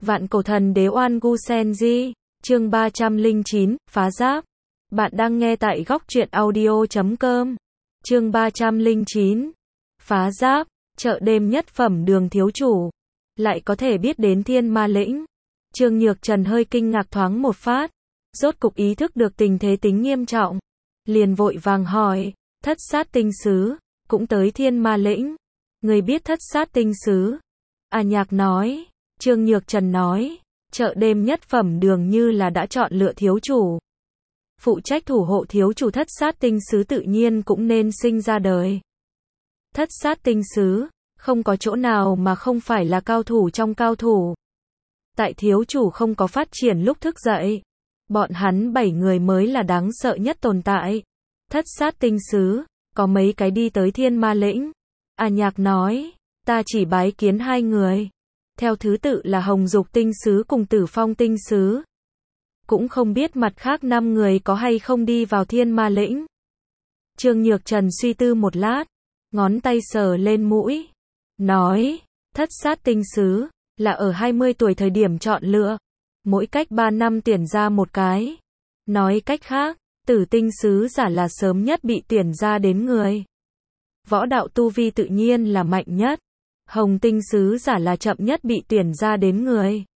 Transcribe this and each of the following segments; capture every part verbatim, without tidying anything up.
Vạn cổ thần đế Oan Gu Senji, chương ba trăm lẻ chín, phá giáp. Bạn đang nghe tại góc truyện audio chấm com. Chương ba trăm lẻ chín, phá giáp, chợ đêm nhất phẩm Đường thiếu chủ, lại có thể biết đến Thiên Ma lĩnh. Trương Nhược Trần hơi kinh ngạc thoáng một phát, rốt cục ý thức được tình thế tính nghiêm trọng, liền vội vàng hỏi, Thất Sát tinh sứ cũng tới Thiên Ma lĩnh? Người biết Thất Sát tinh sứ? A Nhạc nói. Trương Nhược Trần nói, chợ đêm nhất phẩm Đường như là đã chọn lựa thiếu chủ, phụ trách thủ hộ thiếu chủ. Thất Sát tinh sứ tự nhiên cũng nên sinh ra đời. Thất Sát tinh sứ, không có chỗ nào mà không phải là cao thủ trong cao thủ. Tại thiếu chủ không có phát triển lúc thức dậy, bọn hắn bảy người mới là đáng sợ nhất tồn tại. Thất Sát tinh sứ, có mấy cái đi tới Thiên Ma lĩnh? A Nhạc nói, ta chỉ bái kiến hai người. Theo thứ tự là Hồng Dục tinh sứ cùng Tử Phong tinh sứ. Cũng không biết mặt khác năm người có hay không đi vào Thiên Ma lĩnh. Trương Nhược Trần suy tư một lát, ngón tay sờ lên mũi, nói, Thất Sát tinh sứ là ở hai mươi tuổi thời điểm chọn lựa, mỗi cách ba năm tuyển ra một cái. Nói cách khác, Tử tinh sứ giả là sớm nhất bị tuyển ra đến người. Võ đạo tu vi tự nhiên là mạnh nhất. Hồng tinh sứ giả là chậm nhất bị tuyển ra đến người.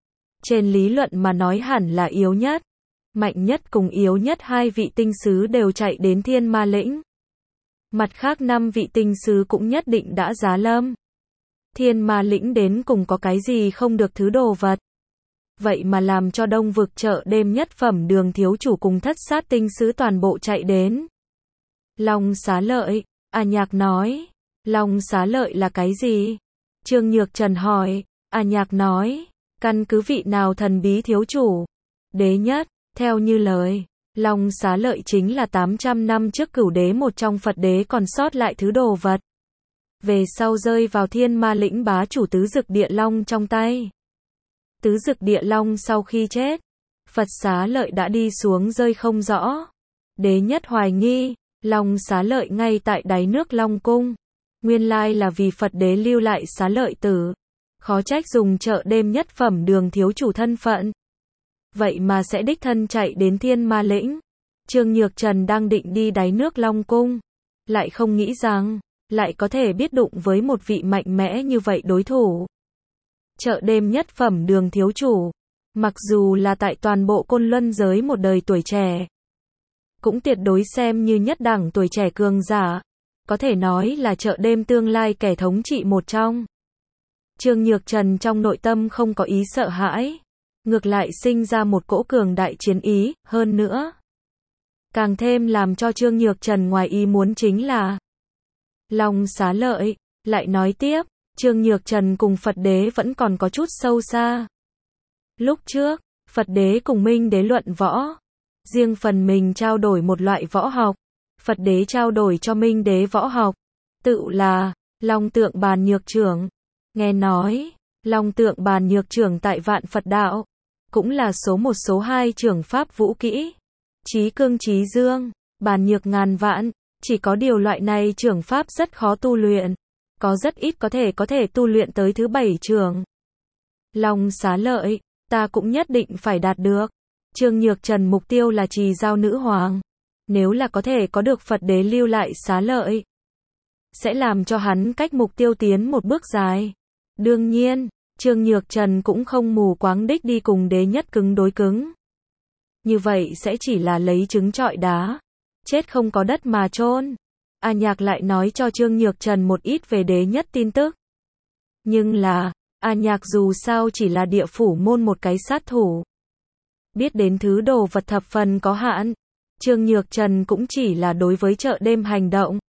Trên lý luận mà nói hẳn là yếu nhất. Mạnh nhất cùng yếu nhất hai vị tinh sứ đều chạy đến Thiên Ma lĩnh. Mặt khác năm vị tinh sứ cũng nhất định đã giá lâm. Thiên Ma lĩnh đến cùng có cái gì không được thứ đồ vật. Vậy mà làm cho Đông vực chợ đêm nhất phẩm Đường thiếu chủ cùng Thất Sát tinh sứ toàn bộ chạy đến. Long xá lợi, A Nhạc nói. Long xá lợi là cái gì? Trương Nhược Trần hỏi. A Nhạc nói, căn cứ vị nào thần bí thiếu chủ đế nhất, theo như lời, Long xá lợi chính là tám trăm năm trước cửu đế một trong Phật đế còn sót lại thứ đồ vật. Về sau rơi vào Thiên Ma lĩnh bá chủ Tứ Dực Địa Long trong tay. Tứ Dực Địa Long sau khi chết, Phật xá lợi đã đi xuống rơi không rõ. Đế nhất hoài nghi, Long xá lợi ngay tại đáy nước Long cung. Nguyên lai là vì Phật đế lưu lại xá lợi tử. Khó trách dùng chợ đêm nhất phẩm Đường thiếu chủ thân phận. Vậy mà sẽ đích thân chạy đến Thiên Ma lĩnh. Trương Nhược Trần đang định đi đáy nước Long cung, lại không nghĩ rằng, lại có thể biết đụng với một vị mạnh mẽ như vậy đối thủ. Chợ đêm nhất phẩm Đường thiếu chủ, mặc dù là tại toàn bộ Côn Luân giới một đời tuổi trẻ, cũng tuyệt đối xem như nhất đẳng tuổi trẻ cường giả. Có thể nói là chợ đêm tương lai kẻ thống trị một trong. Trương Nhược Trần trong nội tâm không có ý sợ hãi, ngược lại sinh ra một cỗ cường đại chiến ý. Hơn nữa, càng thêm làm cho Trương Nhược Trần ngoài ý muốn chính là Long xá lợi lại nói tiếp, Trương Nhược Trần cùng Phật đế vẫn còn có chút sâu xa. Lúc trước, Phật đế cùng Minh đế luận võ, riêng phần mình trao đổi một loại võ học. Phật đế trao đổi cho Minh đế võ học, tự là Long Tượng Bàn Nhược Trưởng. Nghe nói, Long Tượng Bàn Nhược Trưởng tại Vạn Phật đạo, cũng là số một số hai trưởng pháp vũ kỹ. Chí cương chí dương, bàn nhược ngàn vạn, chỉ có điều loại này trưởng pháp rất khó tu luyện, có rất ít có thể có thể tu luyện tới thứ bảy trưởng. Long xá lợi, ta cũng nhất định phải đạt được. Trương Nhược Trần mục tiêu là Trì Giao Nữ Hoàng. Nếu là có thể có được Phật đế lưu lại xá lợi, sẽ làm cho hắn cách mục tiêu tiến một bước dài. Đương nhiên, Trương Nhược Trần cũng không mù quáng đích đi cùng đế nhất cứng đối cứng. Như vậy sẽ chỉ là lấy trứng trọi đá, chết không có đất mà chôn. A Nhạc lại nói cho Trương Nhược Trần một ít về đế nhất tin tức. Nhưng là, A Nhạc dù sao chỉ là địa phủ môn một cái sát thủ, biết đến thứ đồ vật thập phần có hạn. Trương Nhược Trần cũng chỉ là đối với chợ đêm hành động,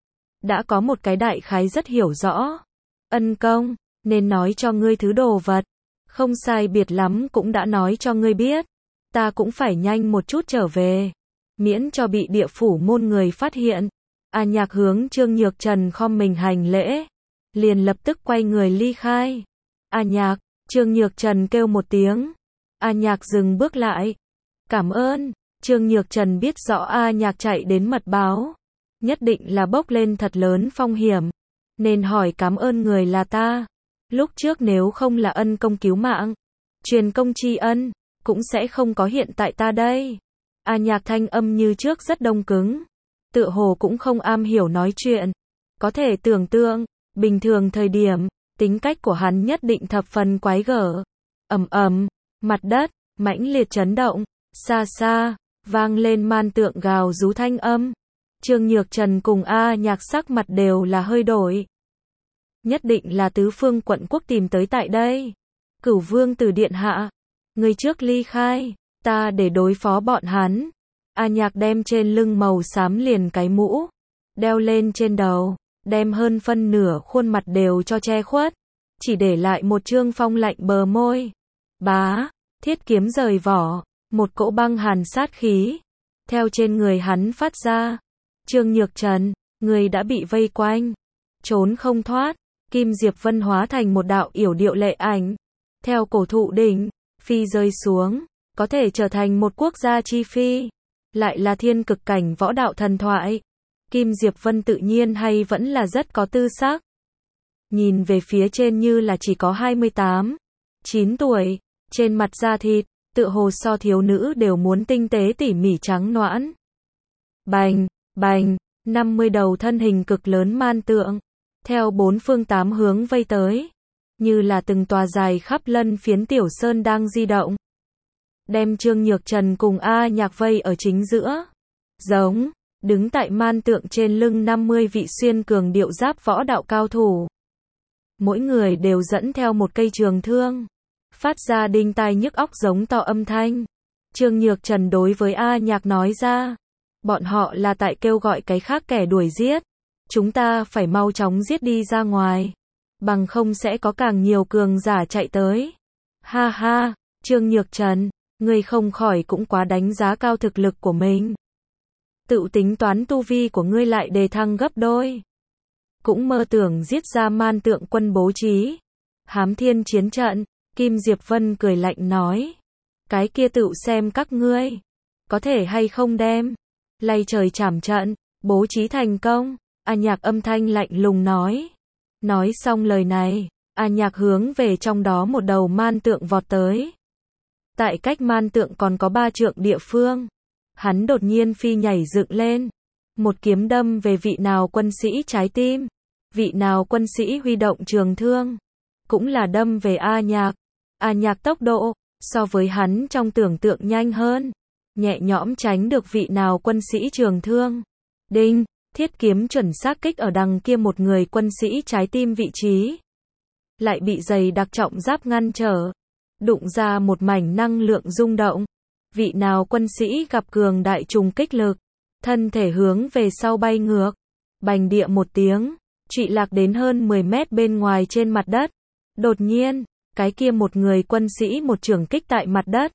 đã có một cái đại khái rất hiểu rõ. Ân công, nên nói cho ngươi thứ đồ vật, không sai biệt lắm cũng đã nói cho ngươi biết. Ta cũng phải nhanh một chút trở về, miễn cho bị địa phủ môn người phát hiện. A Nhạc hướng Trương Nhược Trần khom mình hành lễ, liền lập tức quay người ly khai. A Nhạc, Trương Nhược Trần kêu một tiếng. A Nhạc dừng bước lại. Cảm ơn. Trương Nhược Trần biết rõ A Nhạc chạy đến mật báo, nhất định là bốc lên thật lớn phong hiểm, nên hỏi cảm ơn người là ta. Lúc trước nếu không là ân công cứu mạng, truyền công tri ân, cũng sẽ không có hiện tại ta đây. A Nhạc thanh âm như trước rất đông cứng, tựa hồ cũng không am hiểu nói chuyện. Có thể tưởng tượng, bình thường thời điểm, tính cách của hắn nhất định thập phần quái gở. Ầm ầm, mặt đất mãnh liệt chấn động, xa xa vang lên man tượng gào rú thanh âm. Trương Nhược Trần cùng A Nhạc sắc mặt đều là hơi đổi. Nhất định là tứ phương quận quốc tìm tới tại đây. Cửu Vương Tử điện hạ, người trước ly khai, ta để đối phó bọn hắn. A Nhạc đem trên lưng màu xám liền cái mũ đeo lên trên đầu, đem hơn phân nửa khuôn mặt đều cho che khuất, chỉ để lại một trương phong lạnh bờ môi. Bá, thiết kiếm rời vỏ, một cỗ băng hàn sát khí theo trên người hắn phát ra. Trương Nhược Trần, người đã bị vây quanh, trốn không thoát. Kim Diệp Vân hóa thành một đạo yểu điệu lệ ảnh, theo cổ thụ đỉnh phi rơi xuống, có thể trở thành một quốc gia chi phi, lại là thiên cực cảnh võ đạo thần thoại. Kim Diệp Vân tự nhiên hay vẫn là rất có tư sắc. Nhìn về phía trên như là chỉ có hai mươi tám, chín tuổi, trên mặt da thịt, tựa hồ so thiếu nữ đều muốn tinh tế tỉ mỉ trắng nõn. Bành, bành, năm mươi đầu thân hình cực lớn man tượng, theo bốn phương tám hướng vây tới, như là từng tòa dài khắp lân phiến tiểu sơn đang di động. Đem Trương Nhược Trần cùng A Nhạc vây ở chính giữa. Giống, đứng tại man tượng trên lưng năm mươi vị xuyên cường điệu giáp võ đạo cao thủ. Mỗi người đều dẫn theo một cây trường thương, phát ra đinh tai nhức óc giống to âm thanh. Trương Nhược Trần đối với A Nhạc nói ra, bọn họ là tại kêu gọi cái khác kẻ đuổi giết. Chúng ta phải mau chóng giết đi ra ngoài, bằng không sẽ có càng nhiều cường giả chạy tới. Ha ha, Trương Nhược Trần, ngươi không khỏi cũng quá đánh giá cao thực lực của mình. Tự tính toán tu vi của ngươi lại đề thăng gấp đôi, cũng mơ tưởng giết ra man tượng quân bố trí Hám Thiên chiến trận. Kim Diệp Vân cười lạnh nói, cái kia tự xem các ngươi có thể hay không đem lay trời chảm trận bố trí thành công. A Nhạc âm thanh lạnh lùng nói. Nói xong lời này, A Nhạc hướng về trong đó một đầu man tượng vọt tới. Tại cách man tượng còn có ba trượng địa phương, hắn đột nhiên phi nhảy dựng lên, một kiếm đâm về vị nào quân sĩ trái tim. Vị nào quân sĩ huy động trường thương, cũng là đâm về A Nhạc. A Nhạc tốc độ so với hắn trong tưởng tượng nhanh hơn, nhẹ nhõm tránh được vị nào quân sĩ trường thương. Đinh, thiết kiếm chuẩn xác kích ở đằng kia một người quân sĩ trái tim vị trí, lại bị dày đặc trọng giáp ngăn trở, đụng ra một mảnh năng lượng rung động. Vị nào quân sĩ gặp cường đại trùng kích lực, thân thể hướng về sau bay ngược, bành địa một tiếng, trụy lạc đến hơn mười mét bên ngoài trên mặt đất. Đột nhiên, cái kia một người quân sĩ một chưởng kích tại mặt đất,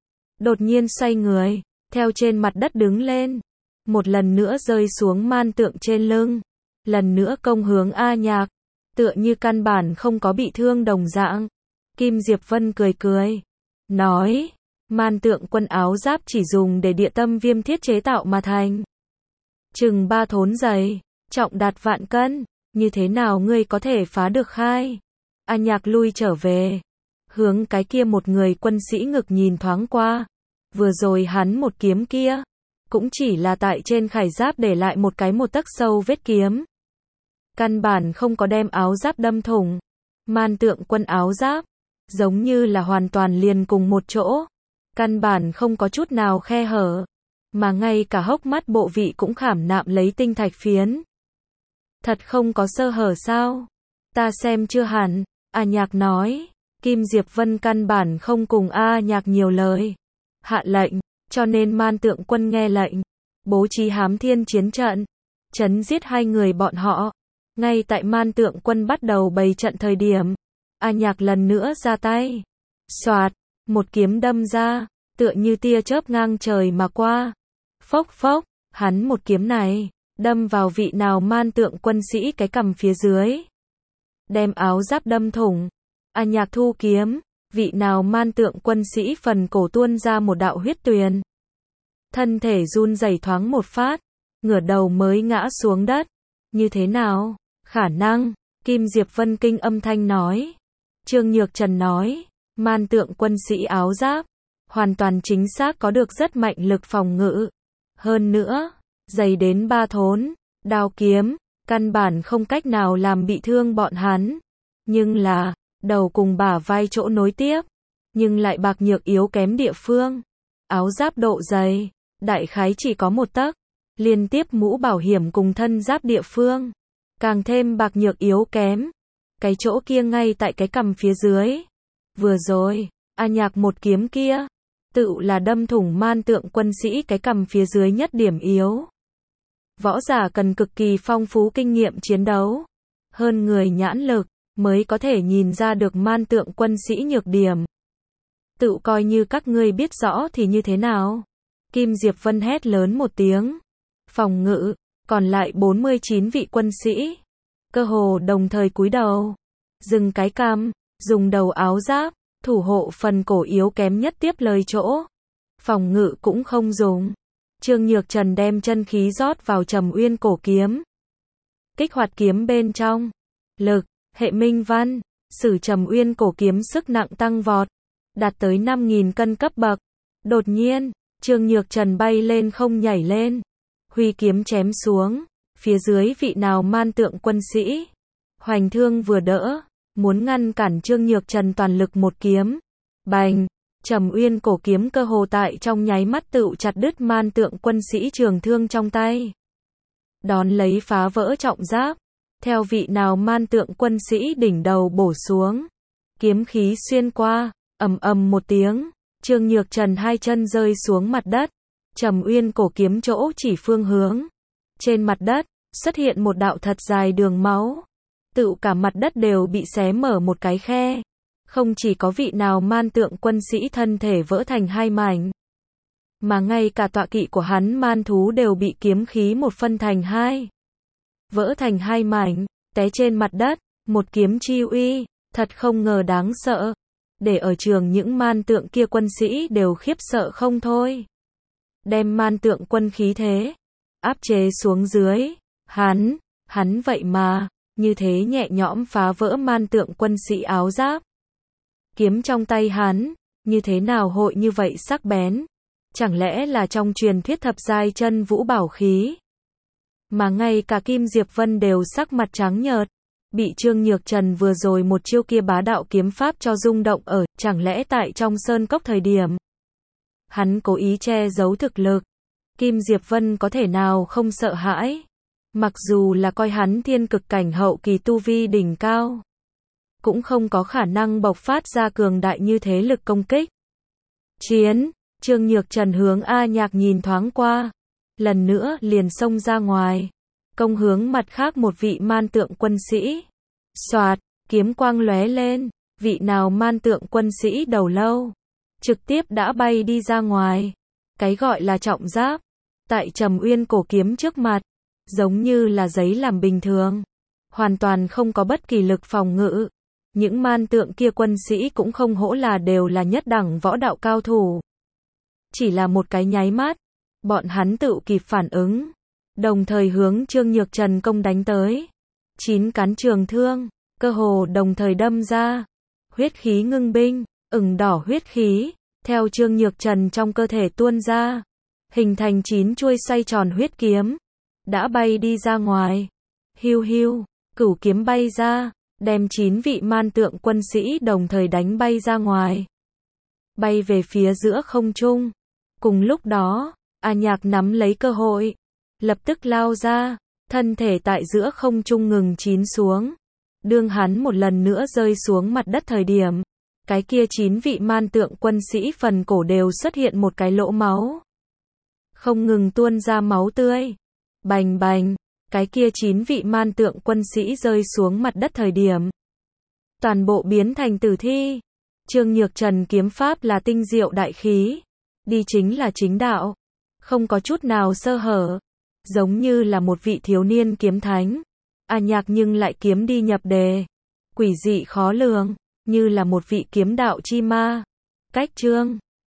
đột nhiên xoay người, theo trên mặt đất đứng lên, một lần nữa rơi xuống man tượng trên lưng, lần nữa công hướng A Nhạc, tựa như căn bản không có bị thương đồng dạng. Kim Diệp Vân cười cười, nói, man tượng quân áo giáp chỉ dùng để địa tâm viêm thiết chế tạo mà thành, chừng ba thốn dày, trọng đạt vạn cân, như thế nào ngươi có thể phá được khai? A Nhạc lui trở về, hướng cái kia một người quân sĩ ngực nhìn thoáng qua. Vừa rồi hắn một kiếm kia, cũng chỉ là tại trên khải giáp để lại một cái một tấc sâu vết kiếm, căn bản không có đem áo giáp đâm thủng. Man tượng quân áo giáp, giống như là hoàn toàn liền cùng một chỗ, căn bản không có chút nào khe hở, mà ngay cả hốc mắt bộ vị cũng khảm nạm lấy tinh thạch phiến. Thật không có sơ hở sao? Ta xem chưa hẳn, A Nhạc nói. Kim Diệp Vân căn bản không cùng A Nhạc nhiều lời, hạ lệnh, cho nên man tượng quân nghe lệnh, bố trí Hám Thiên chiến trận, chấn giết hai người bọn họ. Ngay tại man tượng quân bắt đầu bày trận thời điểm, A Nhạc lần nữa ra tay, xoạt, một kiếm đâm ra, tựa như tia chớp ngang trời mà qua. Phốc phốc, hắn một kiếm này, đâm vào vị nào man tượng quân sĩ cái cằm phía dưới, đem áo giáp đâm thủng. A Nhạc thu kiếm, vị nào man tượng quân sĩ phần cổ tuôn ra một đạo huyết tuyền, thân thể run rẩy thoáng một phát, ngửa đầu mới ngã xuống đất. Như thế nào? Khả năng, Kim Diệp Vân kinh âm thanh nói. Trương Nhược Trần nói, Man tượng quân sĩ áo giáp, hoàn toàn chính xác có được rất mạnh lực phòng ngự. Hơn nữa, dày đến ba thốn, đao kiếm, căn bản không cách nào làm bị thương bọn hắn. Nhưng là, đầu cùng bả vai chỗ nối tiếp, nhưng lại bạc nhược yếu kém địa phương. Áo giáp độ dày, đại khái chỉ có một tấc, liên tiếp mũ bảo hiểm cùng thân giáp địa phương, càng thêm bạc nhược yếu kém. Cái chỗ kia ngay tại cái cằm phía dưới. Vừa rồi, A Nhạc một kiếm kia, tự là đâm thủng man tượng quân sĩ cái cằm phía dưới nhất điểm yếu. Võ giả cần cực kỳ phong phú kinh nghiệm chiến đấu, hơn người nhãn lực, mới có thể nhìn ra được man tượng quân sĩ nhược điểm. Tự coi như các ngươi biết rõ thì như thế nào? Kim Diệp Vân hét lớn một tiếng. Phòng ngự, còn lại bốn mươi chín vị quân sĩ, cơ hồ đồng thời cúi đầu, dừng cái cằm, dùng đầu áo giáp, thủ hộ phần cổ yếu kém nhất tiếp lời chỗ. Phòng ngự cũng không dùng. Trương Nhược Trần đem chân khí rót vào Trầm Uyên cổ kiếm. Kích hoạt kiếm bên trong. Lực, hệ minh văn, sử Trầm Uyên cổ kiếm sức nặng tăng vọt, đạt tới năm nghìn cân cấp bậc. Đột nhiên, Trương Nhược Trần bay lên không nhảy lên, huy kiếm chém xuống, phía dưới vị nào man tượng quân sĩ. Hoành thương vừa đỡ, muốn ngăn cản Trương Nhược Trần toàn lực một kiếm. Bành, Trầm Uyên cổ kiếm cơ hồ tại trong nháy mắt tựu chặt đứt man tượng quân sĩ trường thương trong tay. Đón lấy phá vỡ trọng giáp, theo vị nào man tượng quân sĩ đỉnh đầu bổ xuống. Kiếm khí xuyên qua, ầm ầm một tiếng, Trương Nhược Trần hai chân rơi xuống mặt đất. Trầm Uyên cổ kiếm chỗ chỉ phương hướng. Trên mặt đất, xuất hiện một đạo thật dài đường máu. Tự cả mặt đất đều bị xé mở một cái khe. Không chỉ có vị nào man tượng quân sĩ thân thể vỡ thành hai mảnh, mà ngay cả tọa kỵ của hắn man thú đều bị kiếm khí một phân thành hai. Vỡ thành hai mảnh, té trên mặt đất, một kiếm chi uy, thật không ngờ đáng sợ. Để ở trường những man tượng kia quân sĩ đều khiếp sợ không thôi. Đem man tượng quân khí thế áp chế xuống dưới. Hắn, hắn vậy mà, như thế nhẹ nhõm phá vỡ man tượng quân sĩ áo giáp. Kiếm trong tay hắn, như thế nào hội như vậy sắc bén? Chẳng lẽ là trong truyền thuyết thập giai chân vũ bảo khí? Mà ngay cả Kim Diệp Vân đều sắc mặt trắng nhợt, bị Trương Nhược Trần vừa rồi một chiêu kia bá đạo kiếm pháp cho rung động ở, chẳng lẽ tại trong sơn cốc thời điểm hắn cố ý che giấu thực lực. Kim Diệp Vân có thể nào không sợ hãi? Mặc dù là coi hắn thiên cực cảnh hậu kỳ tu vi đỉnh cao, cũng không có khả năng bộc phát ra cường đại như thế lực công kích. Chiến, Trương Nhược Trần hướng A Nhạc nhìn thoáng qua, lần nữa liền xông ra ngoài, công hướng mặt khác một vị man tượng quân sĩ. Soạt, kiếm quang lóe lên, vị nào man tượng quân sĩ đầu lâu, trực tiếp đã bay đi ra ngoài. Cái gọi là trọng giáp, tại Trầm Uyên cổ kiếm trước mặt, giống như là giấy làm bình thường, hoàn toàn không có bất kỳ lực phòng ngự. Những man tượng kia quân sĩ cũng không hổ là đều là nhất đẳng võ đạo cao thủ. Chỉ là một cái nháy mắt, bọn hắn tự kịp phản ứng, đồng thời hướng Trương Nhược Trần công đánh tới. Chín cán trường thương, cơ hồ đồng thời đâm ra. Huyết khí ngưng binh, ửng đỏ huyết khí, theo Trương Nhược Trần trong cơ thể tuôn ra, hình thành chín chuôi xoay tròn huyết kiếm, đã bay đi ra ngoài. Hiu hiu, cửu kiếm bay ra, đem chín vị man tượng quân sĩ đồng thời đánh bay ra ngoài, bay về phía giữa không trung. Cùng lúc đó, A Nhạc nắm lấy cơ hội, lập tức lao ra, thân thể tại giữa không trung ngừng chín xuống. Đương hắn một lần nữa rơi xuống mặt đất thời điểm, cái kia chín vị man tượng quân sĩ phần cổ đều xuất hiện một cái lỗ máu, không ngừng tuôn ra máu tươi. Bành bành, cái kia chín vị man tượng quân sĩ rơi xuống mặt đất thời điểm, toàn bộ biến thành tử thi. Trương Nhược Trần kiếm pháp là tinh diệu đại khí, đi chính là chính đạo, không có chút nào sơ hở, giống như là một vị thiếu niên kiếm thánh. A Nhạc nhưng lại kiếm đi nhập đề, quỷ dị khó lường, như là một vị kiếm đạo chi ma. Cách chương